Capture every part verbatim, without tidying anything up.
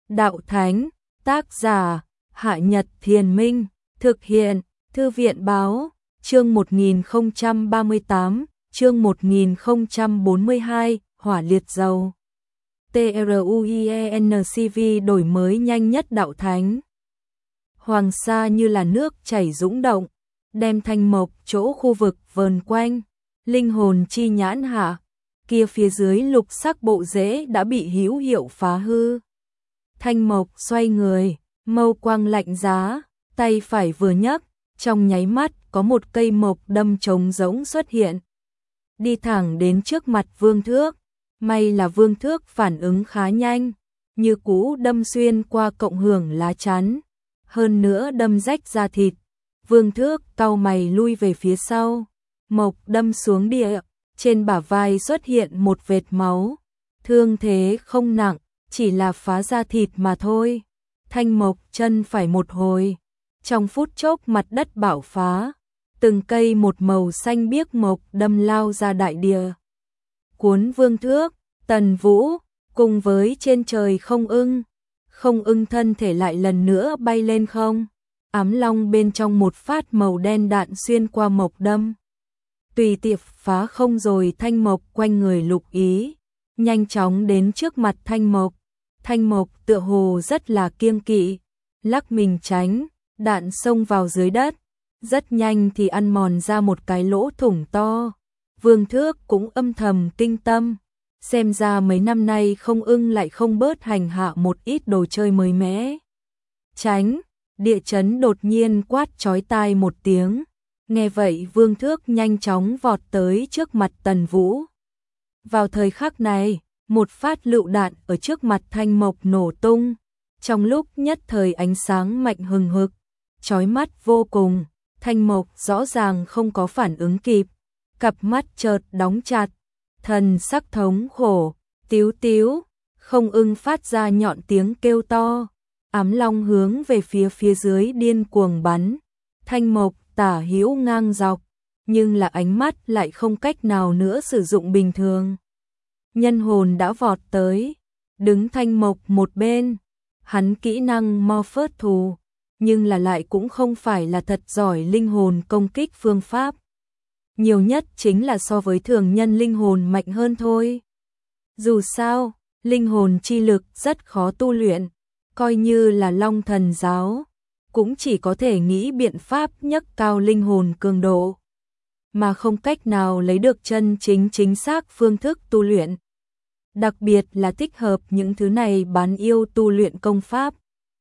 Đạo Thánh, tác giả, Hạ Nhật Thiền Minh, thực hiện, Thư viện Báo, chương một nghìn không trăm ba mươi tám, chương một nghìn không trăm bốn mươi hai, hỏa liệt dầu. TRUIENCV đổi mới nhanh nhất Đạo Thánh. Hoàng sa như là nước chảy dũng động, đem thanh mộc chỗ khu vực vờn quanh, linh hồn chi nhãn hạ, kia phía dưới lục sắc bộ rễ đã bị hữu hiệu phá hư. Thanh mộc xoay người, mâu quang lạnh giá, tay phải vừa nhấc, trong nháy mắt có một cây mộc đâm trống rỗng xuất hiện. Đi thẳng đến trước mặt Vương Thước, may là Vương Thước phản ứng khá nhanh, như cú đâm xuyên qua cộng hưởng lá chắn, hơn nữa đâm rách da thịt. Vương Thước cau mày lui về phía sau, mộc đâm xuống địa, trên bả vai xuất hiện một vệt máu, thương thế không nặng, chỉ là phá da thịt mà thôi. Thanh mộc chân phải một hồi, trong phút chốc mặt đất bạo phá, từng cây một màu xanh biếc mộc đâm lao ra đại địa. Cuốn Vương Thước, Tần Vũ, cùng với trên trời không ưng, không ưng thân thể lại lần nữa bay lên không. Ám long bên trong một phát màu đen đạn xuyên qua mộc đâm. Tùy tiệp phá không rồi thanh mộc quanh người Lục Ý, nhanh chóng đến trước mặt thanh mộc. Thanh mộc tựa hồ rất là kiêng kỵ, lắc mình tránh, đạn xông vào dưới đất, rất nhanh thì ăn mòn ra một cái lỗ thủng to. Vương Thước cũng âm thầm kinh tâm, xem ra mấy năm nay không ưng lại không bớt hành hạ một ít đồ chơi mới mẻ. Tránh, địa chấn đột nhiên quát chói tai một tiếng, nghe vậy Vương Thước nhanh chóng vọt tới trước mặt Tần Vũ. Vào thời khắc này, một phát lựu đạn ở trước mặt thanh mộc nổ tung, trong lúc nhất thời ánh sáng mạnh hừng hực, chói mắt vô cùng. Thanh mộc rõ ràng không có phản ứng kịp, cặp mắt chợt đóng chặt, thần sắc thống khổ, tíu tíu, không ưng phát ra nhọn tiếng kêu to. Ám long hướng về phía phía dưới điên cuồng bắn, thanh mộc tả hữu ngang dọc, nhưng là ánh mắt lại không cách nào nữa sử dụng bình thường. Nhân hồn đã vọt tới, đứng thanh mộc một bên, hắn kỹ năng mo phớt thù, nhưng là lại cũng không phải là thật giỏi linh hồn công kích phương pháp. Nhiều nhất chính là so với thường nhân linh hồn mạnh hơn thôi. Dù sao, linh hồn chi lực rất khó tu luyện, coi như là Long Thần giáo, cũng chỉ có thể nghĩ biện pháp nhấc cao linh hồn cường độ, mà không cách nào lấy được chân chính chính xác phương thức tu luyện. Đặc biệt là thích hợp những thứ này bán yêu tu luyện công pháp.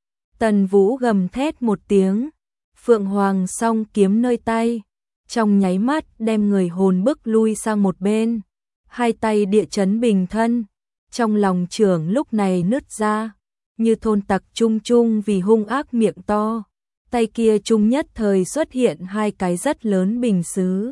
Tần Vũ gầm thét một tiếng, Phượng Hoàng song kiếm nơi tay, trong nháy mắt đem người hồn bức lui sang một bên, hai tay địa chấn bình thân, trong lòng trưởng lúc này nứt ra, như thôn tặc chung chung vì hung ác miệng to, tay kia chung nhất thời xuất hiện hai cái rất lớn bình sứ.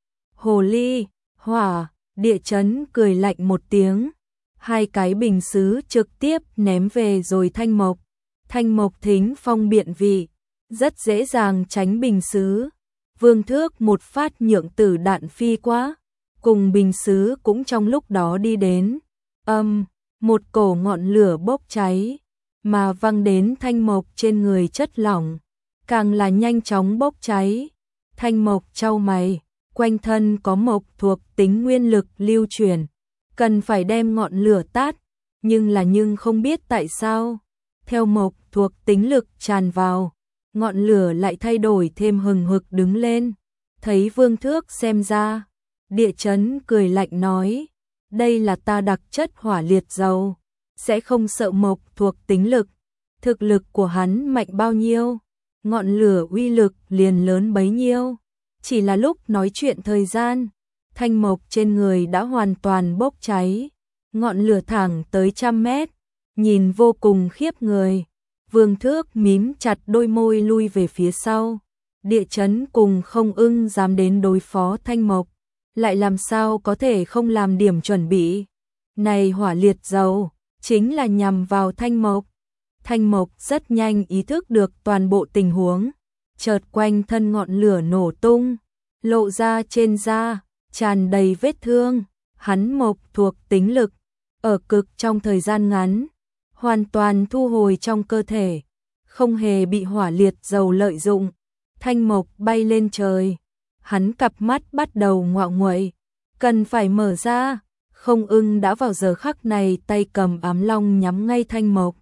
Hồ ly, hỏa, địa chấn cười lạnh một tiếng, hai cái bình sứ trực tiếp ném về rồi thanh mộc. Thanh mộc thính phong biện vị, rất dễ dàng tránh bình sứ. Vương Thước một phát nhượng tử đạn phi quá, cùng bình sứ cũng trong lúc đó đi đến. Âm, một cổ ngọn lửa bốc cháy, mà văng đến thanh mộc trên người chất lỏng, càng là nhanh chóng bốc cháy. Thanh mộc chau mày, quanh thân có mộc thuộc tính nguyên lực lưu chuyển, cần phải đem ngọn lửa tát, nhưng là nhưng không biết tại sao, theo mộc thuộc tính lực tràn vào, ngọn lửa lại thay đổi thêm hừng hực đứng lên. Thấy Vương Thước xem ra, địa chấn cười lạnh nói, đây là ta đặc chất hỏa liệt dầu, sẽ không sợ mộc thuộc tính lực. Thực lực của hắn mạnh bao nhiêu, ngọn lửa uy lực liền lớn bấy nhiêu. Chỉ là lúc nói chuyện thời gian, thanh mộc trên người đã hoàn toàn bốc cháy, ngọn lửa thẳng tới trăm mét, nhìn vô cùng khiếp người. Vương Thước mím chặt đôi môi lui về phía sau, địa chấn cùng không ưng dám đến đối phó thanh mộc, lại làm sao có thể không làm điểm chuẩn bị. Này hỏa liệt dầu, chính là nhằm vào thanh mộc. Thanh mộc rất nhanh ý thức được toàn bộ tình huống, chợt quanh thân ngọn lửa nổ tung, lộ ra trên da, tràn đầy vết thương. Hắn mộc thuộc tính lực, ở cực trong thời gian ngắn, hoàn toàn thu hồi trong cơ thể, không hề bị hỏa liệt dầu lợi dụng. Thanh mộc bay lên trời, hắn cặp mắt bắt đầu ngoạo nguậy, cần phải mở ra. Không ưng đã vào giờ khắc này tay cầm ám long nhắm ngay thanh mộc.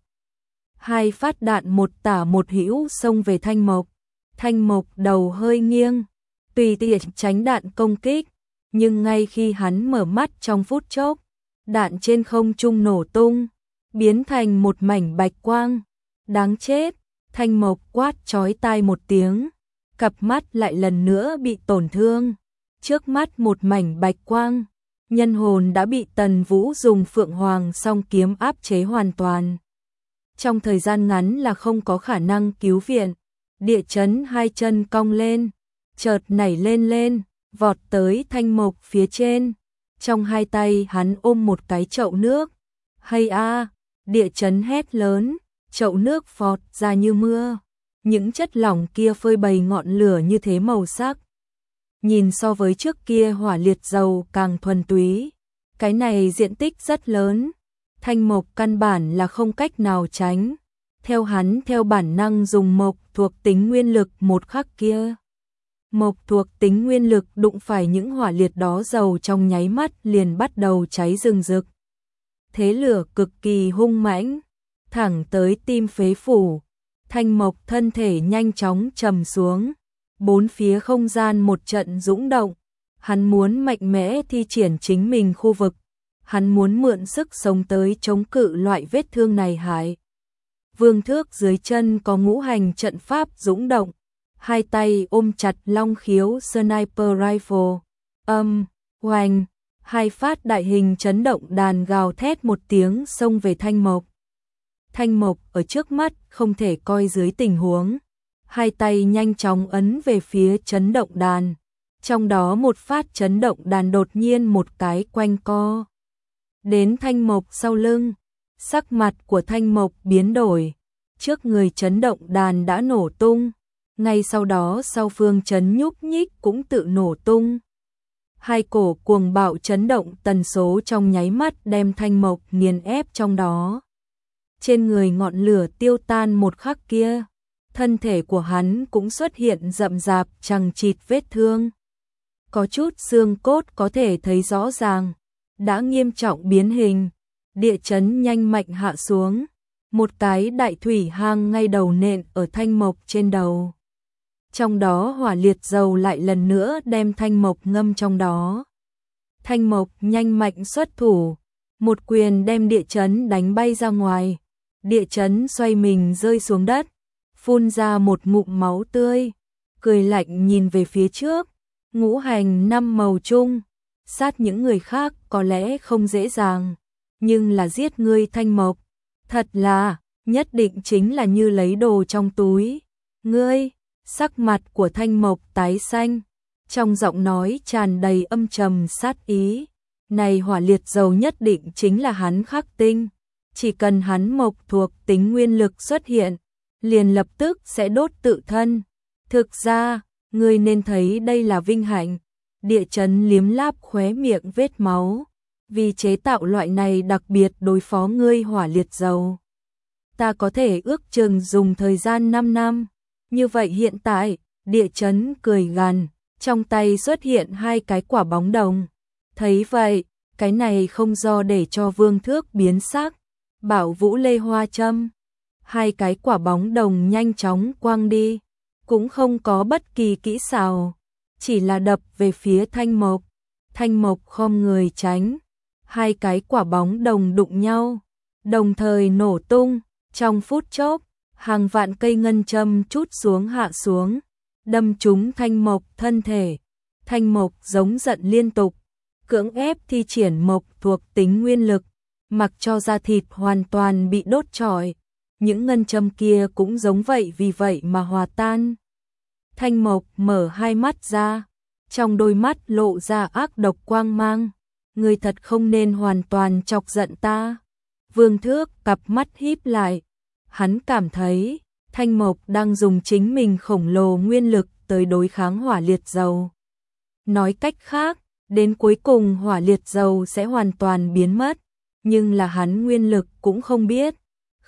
Hai phát đạn một tả một hữu xông về thanh mộc. Thanh mộc đầu hơi nghiêng, tùy tiện tránh đạn công kích, nhưng ngay khi hắn mở mắt trong phút chốc, đạn trên không trung nổ tung, biến thành một mảnh bạch quang. Đáng chết, thanh mộc quát chói tai một tiếng, cặp mắt lại lần nữa bị tổn thương. Trước mắt một mảnh bạch quang, nhân hồn đã bị Tần Vũ dùng Phượng Hoàng song kiếm áp chế hoàn toàn. Trong thời gian ngắn là không có khả năng cứu viện. Địa chấn hai chân cong lên, chợt nảy lên lên, vọt tới thanh mộc phía trên. Trong hai tay hắn ôm một cái chậu nước. Hay a, địa chấn hét lớn, chậu nước phọt ra như mưa. Những chất lỏng kia phơi bày ngọn lửa như thế màu sắc. Nhìn so với trước kia hỏa liệt dầu càng thuần túy. Cái này diện tích rất lớn, thanh mộc căn bản là không cách nào tránh. Theo hắn theo bản năng dùng mộc thuộc tính nguyên lực một khắc kia. Mộc thuộc tính nguyên lực đụng phải những hỏa liệt đó dầu trong nháy mắt liền bắt đầu cháy rừng rực. Thế lửa cực kỳ hung mãnh, thẳng tới tim phế phủ. Thanh mộc thân thể nhanh chóng trầm xuống, bốn phía không gian một trận dũng động. Hắn muốn mạnh mẽ thi triển chính mình khu vực, hắn muốn mượn sức sống tới chống cự loại vết thương này hại. Vương Thước dưới chân có ngũ hành trận pháp dũng động, hai tay ôm chặt long khiếu sniper rifle. Âm, oanh, hai phát đại hình chấn động đàn gào thét một tiếng xông về thanh mộc. Thanh mộc ở trước mắt không thể coi dưới tình huống, hai tay nhanh chóng ấn về phía chấn động đàn. Trong đó một phát chấn động đàn đột nhiên một cái quanh co đến thanh mộc sau lưng. Sắc mặt của thanh mộc biến đổi, trước người chấn động đàn đã nổ tung, ngay sau đó sau phương chấn nhúc nhích cũng tự nổ tung. Hai cổ cuồng bạo chấn động tần số trong nháy mắt đem thanh mộc nghiền ép trong đó. Trên người ngọn lửa tiêu tan một khắc kia, thân thể của hắn cũng xuất hiện rậm rạp chằng chịt vết thương. Có chút xương cốt có thể thấy rõ ràng, đã nghiêm trọng biến hình. Địa chấn nhanh mạnh hạ xuống, một cái đại thủy hang ngay đầu nện ở thanh mộc trên đầu. Trong đó hỏa liệt dầu lại lần nữa đem thanh mộc ngâm trong đó. Thanh mộc nhanh mạnh xuất thủ, một quyền đem địa chấn đánh bay ra ngoài. Địa chấn xoay mình rơi xuống đất, phun ra một ngụm máu tươi, cười lạnh nhìn về phía trước. Ngũ hành năm màu chung, sát những người khác có lẽ không dễ dàng, nhưng là giết ngươi thanh mộc, thật là, nhất định chính là như lấy đồ trong túi. Ngươi, sắc mặt của thanh mộc tái xanh, trong giọng nói tràn đầy âm trầm sát ý. Này hỏa liệt dầu nhất định chính là hắn khắc tinh, chỉ cần hắn mộc thuộc tính nguyên lực xuất hiện, liền lập tức sẽ đốt tự thân. Thực ra, ngươi nên thấy đây là vinh hạnh. Địa chấn liếm láp khóe miệng vết máu, vì chế tạo loại này đặc biệt đối phó ngươi hỏa liệt dầu, ta có thể ước chừng dùng thời gian năm năm. Như vậy hiện tại, địa chấn cười gằn, trong tay xuất hiện hai cái quả bóng đồng. Thấy vậy, cái này không do để cho Vương Thước biến sắc, bảo Vũ Lê Hoa châm. Hai cái quả bóng đồng nhanh chóng quăng đi, cũng không có bất kỳ kỹ xảo, chỉ là đập về phía thanh mộc. Thanh mộc khom người tránh, hai cái quả bóng đồng đụng nhau, đồng thời nổ tung. Trong phút chốc, hàng vạn cây ngân châm trút xuống hạ xuống, đâm trúng thanh mộc thân thể. Thanh mộc giống giận liên tục, cưỡng ép thi triển mộc thuộc tính nguyên lực, mặc cho da thịt hoàn toàn bị đốt trọi. Những ngân châm kia cũng giống vậy, vì vậy mà hòa tan. Thanh mộc mở hai mắt ra, trong đôi mắt lộ ra ác độc quang mang. Ngươi thật không nên hoàn toàn chọc giận ta. Vương Thước cặp mắt híp lại, hắn cảm thấy thanh mộc đang dùng chính mình khổng lồ nguyên lực tới đối kháng hỏa liệt dầu. Nói cách khác, đến cuối cùng hỏa liệt dầu sẽ hoàn toàn biến mất, nhưng là hắn nguyên lực cũng không biết.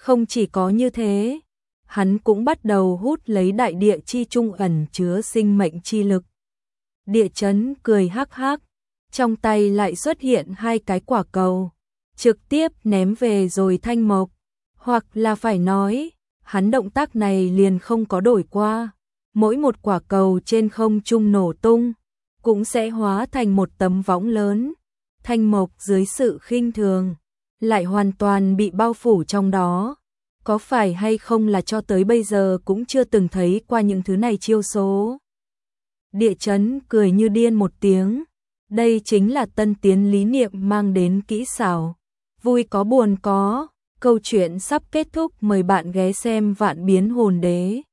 Không chỉ có như thế, hắn cũng bắt đầu hút lấy đại địa chi trung ẩn chứa sinh mệnh chi lực. Địa chấn cười hắc hắc, trong tay lại xuất hiện hai cái quả cầu, trực tiếp ném về rồi Thanh Mộc. Hoặc là phải nói, hắn động tác này liền không có đổi qua. Mỗi một quả cầu trên không trung nổ tung, cũng sẽ hóa thành một tấm võng lớn. Thanh Mộc dưới sự khinh thường, lại hoàn toàn bị bao phủ trong đó. Có phải hay không là cho tới bây giờ cũng chưa từng thấy qua những thứ này chiêu số. Địa chấn cười như điên một tiếng. Đây chính là tân tiến lý niệm mang đến kỹ xảo. Vui có buồn có. Câu chuyện sắp kết thúc, mời bạn ghé xem Vạn Biến Hồn Đế.